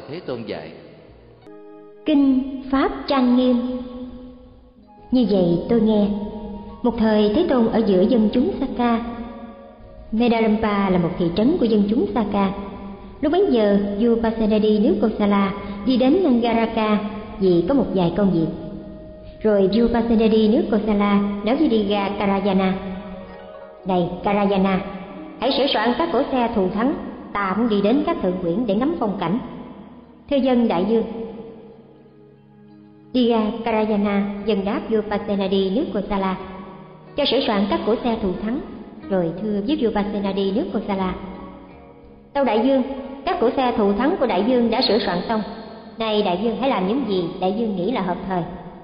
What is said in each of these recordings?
Thế Tôn dạy. Kinh Pháp trang nghiêm. Như vậy tôi nghe, một thời Thế Tôn ở giữa dân chúng Saka. Medalampa là một thị trấn của dân chúng Saka. Lúc bấy giờ, vua Pasenadi nước Kosala đi đến Nangaraka vì có một vài công việc. Rồi vua Pasenadi nước Kosala nói với Diga Karayana: "Này Karayana, hãy sửa soạn các cỗ xe thù thắng, ta muốn đi đến các thượng quyển để ngắm phong cảnh." Thưa dân đại vương. Diga Karayana dần đáp vua Pasenadi nước Kosala cho sửa soạn các cỗ xe thù thắng, rồi thưa với vua Pasenadi nước Kosala: "Tâu đại vương, các cỗ xe thù thắng của đại vương đã sửa soạn xong. Này đại vương hãy làm những gì đại vương nghĩ là hợp thời."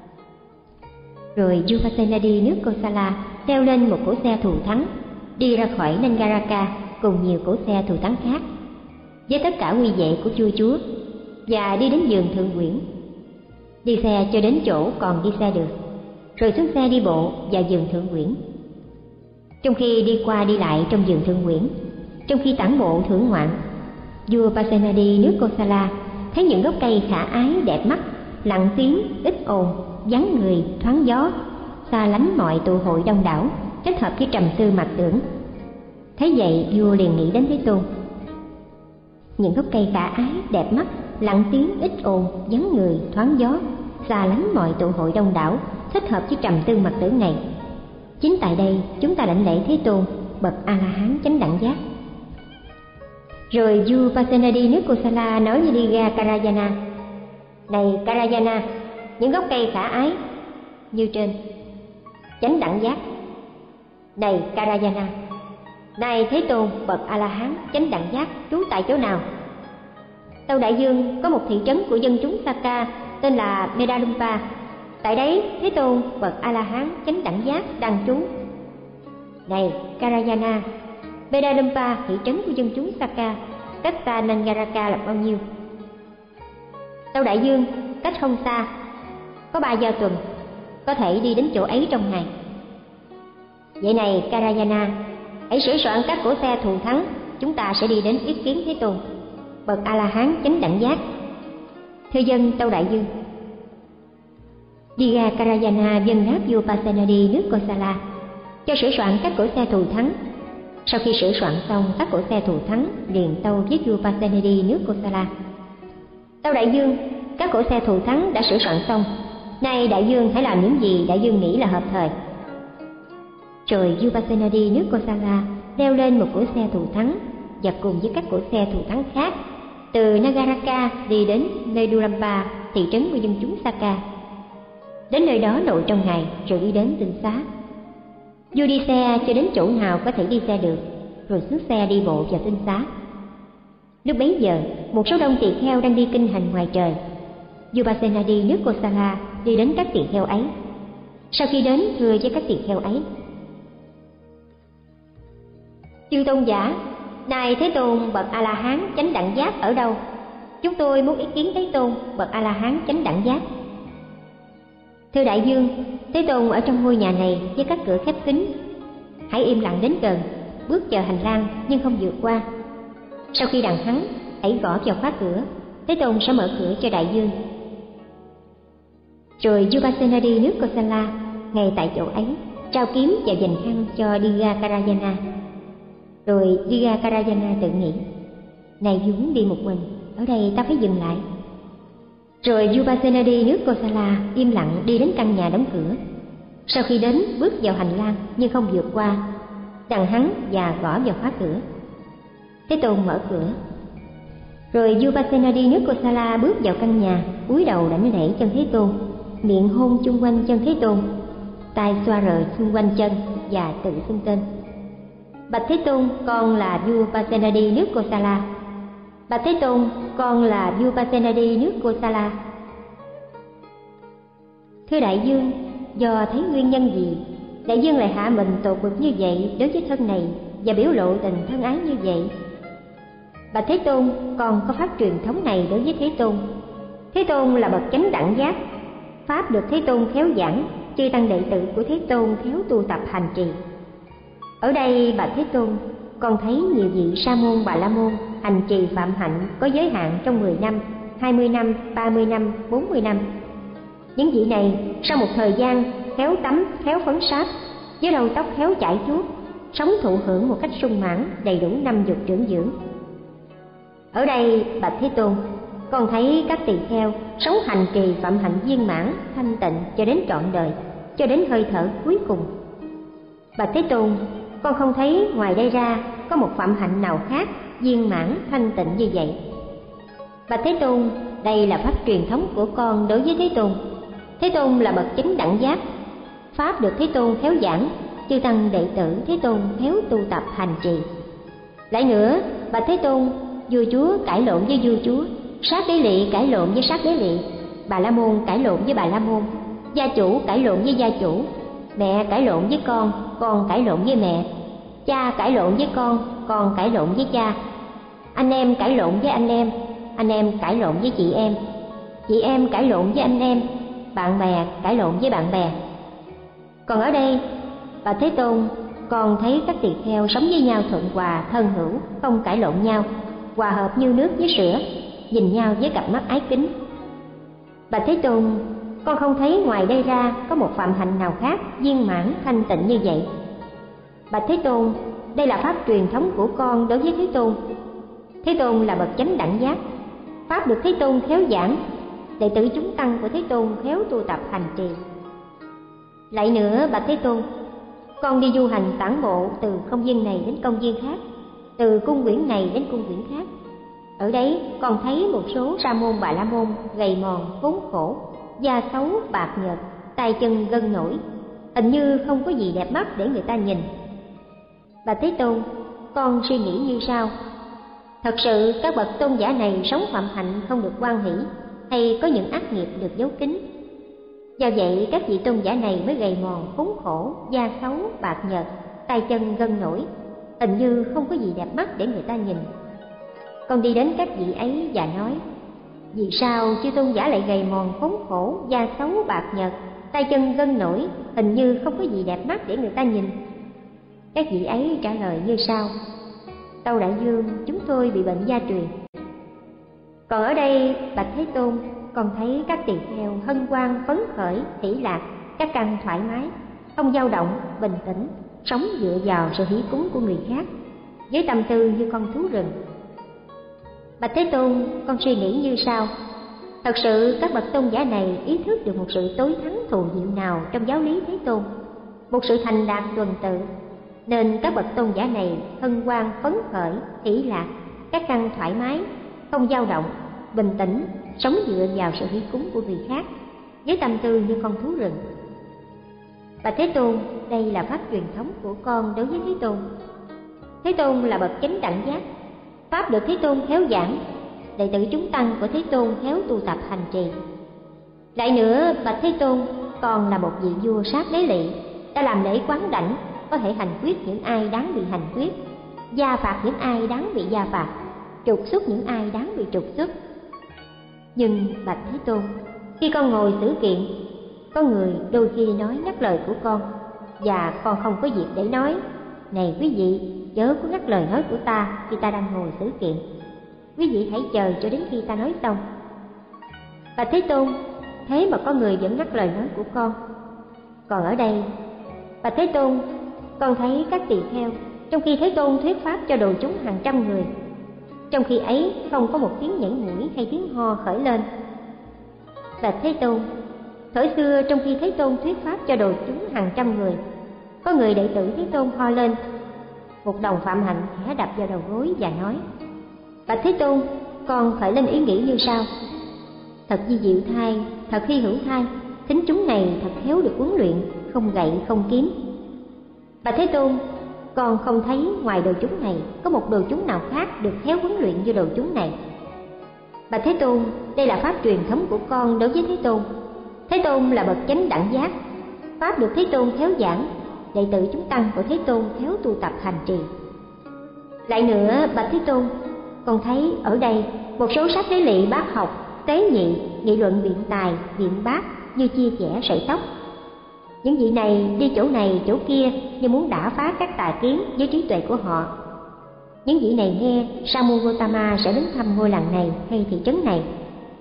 Rồi vua Pasenadi nước Kosala leo lên một cỗ xe thù thắng, đi ra khỏi Nangaraka cùng nhiều cỗ xe thù thắng khác, với tất cả huy vệ của vua chúa, và đi đến vườn thượng quyển. Đi xe cho đến chỗ còn đi xe được, rồi xuống xe đi bộ vào vườn thượng quyển. Trong khi đi qua đi lại trong vườn thượng quyển, trong khi tản bộ thưởng ngoạn, vua Pasenadi nước Kosala thấy những gốc cây khả ái đẹp mắt, lặng tiếng, ít ồn, vắng người, thoáng gió, xa lánh mọi tụ hội đông đảo, thích hợp với trầm tư mặc tưởng. Thấy vậy, vua liền nghĩ đến Thế Tôn. Những gốc cây khả ái, đẹp mắt, lặng tiếng, ít ồn, vắng người, thoáng gió, xa lánh mọi tụ hội đông đảo, thích hợp với trầm tư mặc tưởng này. Chính tại đây chúng ta đảnh lễ Thế Tôn, bậc A-la-hán chánh đẳng giác. Rồi vua Pasenadi nước Kosala nói với Diga Karayana: "Này Karayana, những gốc cây khả ái như trên, chánh đẳng giác." Này Karayana, này Thế Tôn bậc A-la-hán chánh đẳng giác trú tại chỗ nào? Tâu đại vương, có một thị trấn của dân chúng Saka tên là Medalampa. Tại đấy Thế Tôn bậc A-la-hán chánh đẳng giác đang trú. Này Karayana, Medalampa thị trấn của dân chúng Saka cách xa Nangaraka là bao nhiêu? Tâu đại vương, cách không xa, có 3 giao tuần, có thể đi đến chỗ ấy trong ngày. Vậy này Karayana, hãy sửa soạn các cỗ xe thù thắng, chúng ta sẽ đi đến ý kiến Thế Tôn bậc A-la-hán chánh đẳng giác. Thưa dân tâu đại vương. Diga Karayana dân đáp vua Pasenadi nước Kosala cho sửa soạn các cỗ xe thù thắng. Sau khi sửa soạn xong các cỗ xe thù thắng, liền tâu với vua Pasenadi nước Kosala: "Tâu đại vương, các cỗ xe thù thắng đã sửa soạn xong. Nay đại vương hãy làm những gì đại vương nghĩ là hợp thời." Rồi vua Pasenadi nước Kosala leo lên một cỗ xe thù thắng và cùng với các cỗ xe thù thắng khác từ Nagaraka đi đến Medulampa, thị trấn của dân chúng Saka. Đến nơi đó nội trong ngày, rồi đi đến tinh xá. Vua đi xe cho đến chỗ nào có thể đi xe được, rồi xuống xe đi bộ vào tinh xá. Lúc bấy giờ, một số đông tỳ kheo đang đi kinh hành ngoài trời. Vua Pasenadi nước Kosala đi đến các tỳ kheo ấy. Sau khi đến thưa với các tỳ kheo ấy: "Chư tôn giả, này Thế Tôn bậc A-la-hán chánh đẳng giác ở đâu? Chúng tôi muốn ý kiến Thế Tôn bậc A-la-hán chánh đẳng giác." "Thưa đại vương, Thế Tôn ở trong ngôi nhà này với các cửa khép kín. Hãy im lặng đến gần, bước vào hành lang nhưng không vượt qua. Sau khi đặng hắn, hãy gõ vào khóa cửa, Thế Tôn sẽ mở cửa cho đại vương." Rồi vua Pasenadi nước Kosala ngay tại chỗ ấy trao kiếm và dành khăn cho Diga Karayana. Rồi Diga Karayana tự nghĩ: "Này vốn đi một mình, ở đây ta phải dừng lại." Rồi vua Pasenadi nước Kosala im lặng đi đến căn nhà đóng cửa. Sau khi đến, bước vào hành lang nhưng không vượt qua, đặng hắn và gõ vào khóa cửa. Thế Tôn mở cửa. Rồi vua Pasenadi nước Kosala bước vào căn nhà, cúi đầu đảnh lễ chân Thế Tôn, miệng hôn chung quanh chân Thế Tôn, tay xoa rờ xung quanh chân và tự xưng tên: "Bạch Thế Tôn, con là vua Pasenadi nước Kosala. Bạch Thế Tôn, con là vua Pasenadi nước Kosala." "Thưa đại vương, do thấy nguyên nhân gì đại vương lại hạ mình tột bực như vậy đối với thân này và biểu lộ tình thân ái như vậy?" "Bạch Thế Tôn, con có pháp truyền thống này đối với Thế Tôn. Thế Tôn là bậc chánh đẳng giác, pháp được Thế Tôn khéo giảng, chư tăng đệ tử của Thế Tôn khéo tu tập hành trì. Ở đây bạch Thế Tôn, con thấy nhiều vị sa môn bà la môn hành trì phạm hạnh có giới hạn trong 10 năm 20 năm, 30 năm, 40 năm. Những vị này sau một thời gian khéo tắm, khéo phấn sáp, với đầu tóc khéo chải chuốt, sống thụ hưởng một cách sung mãn, đầy đủ 5 dục trưởng dưỡng. Ở đây bạch Thế Tôn, con thấy các tỳ kheo sống hành trì phạm hạnh viên mãn, thanh tịnh cho đến trọn đời, cho đến hơi thở cuối cùng. Bạch Thế Tôn, con không thấy ngoài đây ra có một phạm hạnh nào khác viên mãn, thanh tịnh như vậy. Bạch Thế Tôn, đây là pháp truyền thống của con đối với Thế Tôn. Thế Tôn là bậc chánh đẳng giác, pháp được Thế Tôn khéo giảng, chư tăng đệ tử Thế Tôn khéo tu tập hành trì. Lại nữa, bạch Thế Tôn, vua chúa cãi lộn với vua chúa, sát đế lỵ cãi lộn với sát đế lỵ, Bà La Môn cãi lộn với Bà La Môn, gia chủ cãi lộn với gia chủ, mẹ cãi lộn với con cãi lộn với mẹ, cha cãi lộn với con cãi lộn với cha, anh em cãi lộn với anh em cãi lộn với chị em cãi lộn với anh em, bạn bè cãi lộn với bạn bè. Còn ở đây, bạch Thế Tôn, con thấy các tỳ kheo sống với nhau thuận hòa, thân hữu, không cãi lộn nhau, hòa hợp như nước với sữa, nhìn nhau với cặp mắt ái kính. Bạch Thế Tôn, con không thấy ngoài đây ra có một phạm hạnh nào khác viên mãn, thanh tịnh như vậy. Bạch Thế Tôn, đây là pháp truyền thống của con đối với Thế Tôn. Thế Tôn là bậc chánh đẳng giác, pháp được Thế Tôn khéo giảng, đệ tử chúng tăng của Thế Tôn khéo tu tập hành trì. Lại nữa bạch Thế Tôn, con đi du hành tản bộ từ công viên này đến công viên khác, từ cung quyển này đến cung quyển khác. Ở đấy con thấy một số sa môn Bà La Môn gầy mòn, khốn khổ, da xấu, bạc nhợt, tay chân gân nổi, hình như không có gì đẹp mắt để người ta nhìn. Bạch Thế Tôn, con suy nghĩ như sau: thật sự các bậc tôn giả này sống phạm hạnh không được hoan hỷ, hay có những ác nghiệp được giấu kín. Do vậy các vị tôn giả này mới gầy mòn, khốn khổ, da xấu, bạc nhợt, tay chân gân nổi, hình như không có gì đẹp mắt để người ta nhìn. Con đi đến các vị ấy và nói: vì sao chư tôn giả lại gầy mòn, khốn khổ, da xấu, bạc nhợt, tay chân gân nổi, hình như không có gì đẹp mắt để người ta nhìn? Các vị ấy trả lời như sau: Tâu Đại Dương, chúng tôi bị bệnh gia truyền. Còn ở đây bạch Thế Tôn, con thấy các tỳ kheo hân hoan, phấn khởi, hỷ lạc, các căn thoải mái, không dao động, bình tĩnh, sống dựa vào sự hỷ cúng của người khác, với tâm tư như con thú rừng. Bạch Thế Tôn, con suy nghĩ như sau: thật sự các bậc tôn giả này ý thức được một sự tối thắng thù diệu nào trong giáo lý Thế Tôn, một sự thành đạt tuần tự, nên các bậc tôn giả này hân hoan, phấn khởi, hỷ lạc, các căn thoải mái, không dao động, bình tĩnh, sống dựa vào sự hỷ cúng của người khác, với tâm tư như con thú rừng. Bạch Thế Tôn, đây là pháp truyền thống của con đối với Thế Tôn. Thế Tôn là bậc chánh đẳng giác, pháp được Thế Tôn khéo giảng, đệ tử chúng tăng của Thế Tôn khéo tu tập hành trì. Lại nữa bạch Thế Tôn, con là một vị vua sát đế lỵ, đã làm lễ quán đảnh, có thể hành quyết những ai đáng bị hành quyết, gia phạt những ai đáng bị gia phạt, trục xuất những ai đáng bị trục xuất. Nhưng bạch Thế Tôn, khi con ngồi xử kiện, có người đôi khi nói ngắt lời của con, và con không có việc để nói: này quý vị, chớ có ngắt lời nói của ta khi ta đang ngồi xử kiện, quý vị hãy chờ cho đến khi ta nói xong. Bạch Thế Tôn, thế mà có người vẫn ngắt lời nói của con. Còn ở đây bạch Thế Tôn, con thấy các tỳ kheo trong khi Thế Tôn thuyết pháp cho đồ chúng hàng trăm người, trong khi ấy không có một tiếng nhảy mũi hay tiếng ho khởi lên. Bạch Thế Tôn, thời xưa trong khi Thế Tôn thuyết pháp cho đồ chúng hàng trăm người, có người đệ tử Thế Tôn ho lên. Một đồng phạm hạnh khẽ đập vào đầu gối và nói: bạch Thế Tôn, con khởi lên ý nghĩ như sau: thật vi diệu thay, thật hy hữu thay, thính chúng này thật khéo được huấn luyện, không gậy không kiếm. Bạch Thế Tôn, con không thấy ngoài đồ chúng này có một đồ chúng nào khác được khéo huấn luyện như đồ chúng này. Bạch Thế Tôn, đây là pháp truyền thống của con đối với Thế Tôn. Thế Tôn là bậc chánh đẳng giác, pháp được Thế Tôn khéo giảng, đệ tử chúng tăng của Thế Tôn khéo tu tập hành trì. Lại nữa bạch Thế Tôn, con thấy ở đây một số sách đế lỵ bác học, tế nhị, nghị luận biện tài, biện bác như chia chẻ sợi tóc. Những vị này đi chỗ này chỗ kia như muốn đả phá các tà kiến với trí tuệ của họ. Những vị này nghe Sa môn Gotama sẽ đến thăm ngôi làng này hay thị trấn này,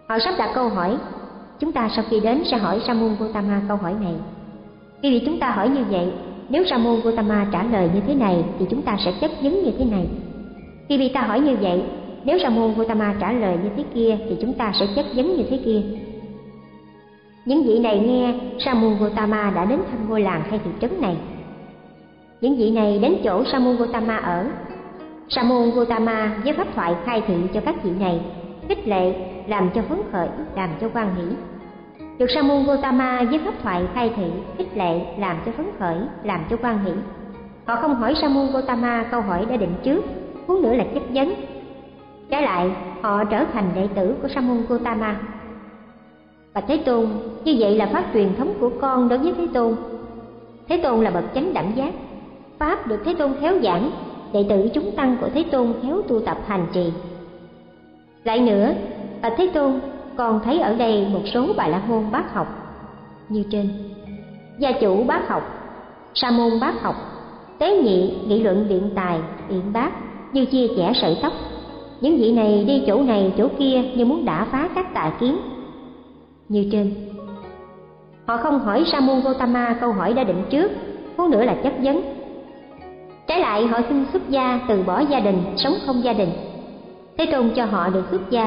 Họ sắp đặt câu hỏi. Chúng ta sau khi đến sẽ hỏi Sa môn Gotama câu hỏi này. Khi vì chúng ta hỏi như vậy, nếu Sa môn Gotama trả lời như thế này thì chúng ta sẽ chất vấn như thế này. Khi vì ta hỏi như vậy, nếu Sa môn Gotama trả lời như thế kia thì chúng ta sẽ chất vấn như thế kia. Những vị này nghe Sa môn Gotama đã đến thăm ngôi làng hay thị trấn này. Những vị này đến chỗ Sa môn Gotama ở. Sa môn Gotama với pháp thoại khai thị cho các vị này, khích lệ, làm cho phấn khởi, làm cho hoan hỷ. Được Sa môn Gotama với pháp thoại khai thị, khích lệ, làm cho phấn khởi, làm cho hoan hỷ. Họ không hỏi Sa môn Gotama câu hỏi đã định trước, huống nữa là chất vấn. Trái lại, họ trở thành đệ tử của Sa môn Gotama. Bạch Thế Tôn, như vậy là pháp truyền thống của con đối với Thế Tôn. Thế Tôn là bậc chánh đẳng giác, pháp được Thế Tôn khéo giảng, đệ tử chúng tăng của Thế Tôn khéo tu tập hành trì. Lại nữa, bạch Thế Tôn, con thấy ở đây một số Bà La Môn bác học như trên: gia chủ bác học, sa môn bác học, tế nhị nghị luận biện tài, biện bác như chia chẻ sợi tóc. Những vị này đi chỗ này chỗ kia như muốn đả phá các tà kiến như trên. Họ không hỏi Sa môn Gotama câu hỏi đã định trước, huống nữa là chất vấn. Trái lại, họ xin xuất gia, từ bỏ gia đình, sống không gia đình. Thế Tôn cho họ được xuất gia.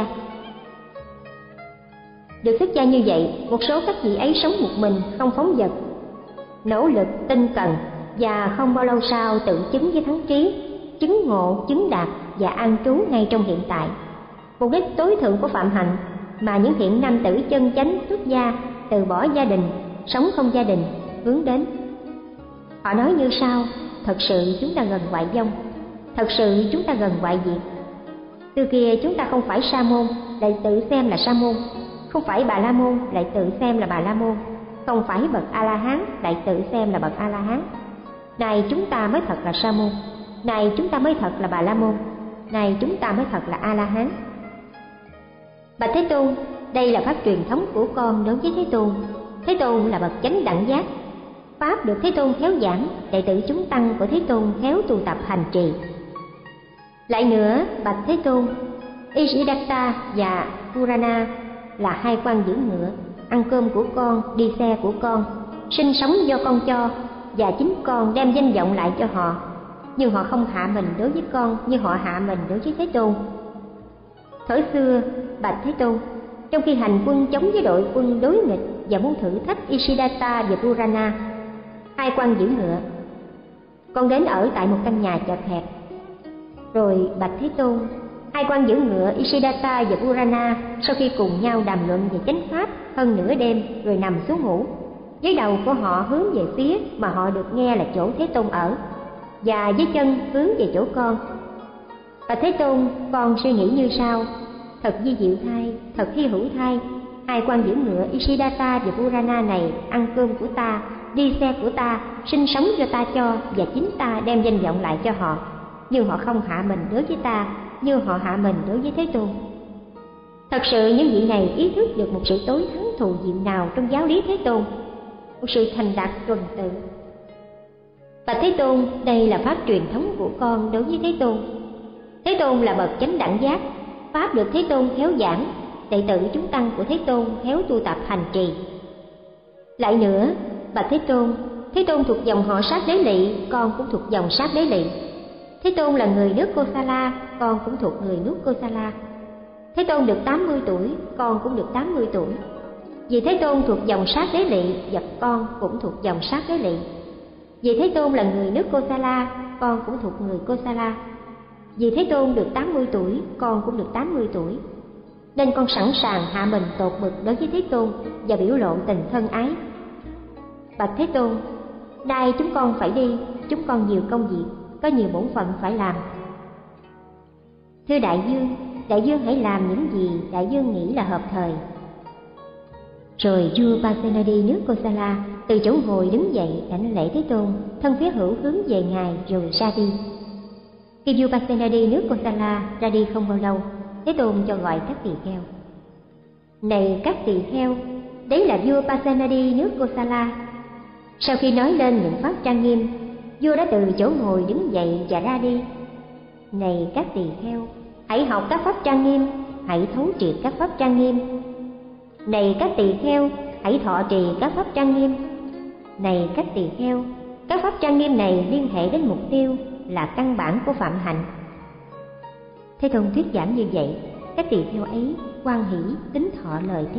Được xuất gia như vậy, một số các vị ấy sống một mình, không phóng dật, nỗ lực, tinh cần, và không bao lâu sau tự chứng với thắng trí, chứng ngộ, chứng đạt và an trú ngay trong hiện tại. Mục đích tối thượng của phạm hạnh mà những thiện nam tử chân chánh xuất gia, từ bỏ gia đình, sống không gia đình hướng đến. Họ nói như sau: thật sự chúng ta gần ngoại vong, thật sự chúng ta gần ngoại diệt. Từ kia chúng ta không phải sa môn lại tự xem là sa môn, không phải Bà La Môn lại tự xem là Bà La Môn, không phải bậc A La Hán lại tự xem là bậc A La Hán. Này chúng ta mới thật là sa môn, này chúng ta mới thật là Bà La Môn, này chúng ta mới thật là A La Hán. Bạch Thế Tôn, đây là pháp truyền thống của con đối với Thế Tôn. Thế Tôn là bậc chánh đẳng giác, pháp được Thế Tôn khéo giảng, đệ tử chúng tăng của Thế Tôn khéo tu tập hành trì. Lại nữa, bạch Thế Tôn, Isiddhata và Purana là hai quan giữ ngựa, ăn cơm của con, đi xe của con, sinh sống do con cho, và chính con đem danh vọng lại cho họ. Nhưng họ không hạ mình đối với con như họ hạ mình đối với Thế Tôn. Thuở xưa, bạch Thế Tôn, trong khi hành quân chống với đội quân đối nghịch và muốn thử thách Isiddhata và Purana, hai quan giữ ngựa, con đến ở tại một căn nhà chật hẹp. Rồi bạch Thế Tôn, hai quan giữ ngựa Isiddhata và Purana sau khi cùng nhau đàm luận về chánh pháp hơn nửa đêm rồi nằm xuống ngủ, với đầu của họ hướng về phía mà họ được nghe là chỗ Thế Tôn ở, và với chân hướng về chỗ con. Bạch Thế Tôn, con suy nghĩ như sau: thật vi diệu thay, thật hy hữu thay, hai quan giữ ngựa Isiddhata và Purana này ăn cơm của ta, đi xe của ta, sinh sống do ta cho, và chính ta đem danh vọng lại cho họ. Nhưng họ không hạ mình đối với ta như họ hạ mình đối với Thế Tôn. Thật sự những vị này ý thức được một sự tối thắng thù diệu nào trong giáo lý Thế Tôn, một sự thành đạt tuần tự. Bạch Thế Tôn, đây là pháp truyền thống của con đối với Thế Tôn. Thế Tôn là bậc chánh đẳng giác, pháp được Thế Tôn khéo giảng, đệ tử chúng tăng của Thế Tôn khéo tu tập hành trì. Lại nữa, bạch Thế Tôn thuộc dòng họ Sát Đế Lị, con cũng thuộc dòng Sát Đế Lị. Thế Tôn là người nước Kosala, con cũng thuộc người nước Kosala. Thế Tôn được 80 tuổi, con cũng được 80 tuổi. Vì Thế Tôn thuộc dòng Sát Đế Lị, và con cũng thuộc dòng Sát Đế Lị. Vì Thế Tôn là người nước Kosala, con cũng thuộc người Kosala. Vì Thế Tôn được 80 tuổi, con cũng được 80 tuổi. Nên con sẵn sàng hạ mình tột bực đối với Thế Tôn và biểu lộ tình thân ái. Bạch Thế Tôn, nay chúng con phải đi, chúng con nhiều công việc, có nhiều bổn phận phải làm. Thưa Đại Dương hãy làm những gì Đại Dương nghĩ là hợp thời. Rồi vua Pasenadi nước Kosala từ chỗ ngồi đứng dậy đảnh lễ Thế Tôn, thân phía hữu hướng về ngài rồi ra đi. Khi vua Pasenadi nước Kosala ra đi không bao lâu, Thế Tôn cho gọi các tỳ kheo. Này các tỳ kheo, đấy là vua Pasenadi nước Kosala. Sau khi nói lên những pháp trang nghiêm, vua đã từ chỗ ngồi đứng dậy và ra đi. Này các tỳ kheo, hãy học các pháp trang nghiêm, hãy thấu triệt các pháp trang nghiêm. Này các tỳ kheo, hãy thọ trì các pháp trang nghiêm. Này các tỳ kheo, các pháp trang nghiêm này liên hệ đến mục tiêu là căn bản của phạm hạnh. Thế Tôn thuyết giảng như vậy, các tỳ kheo ấy hoan hỷ tín thọ lời Thế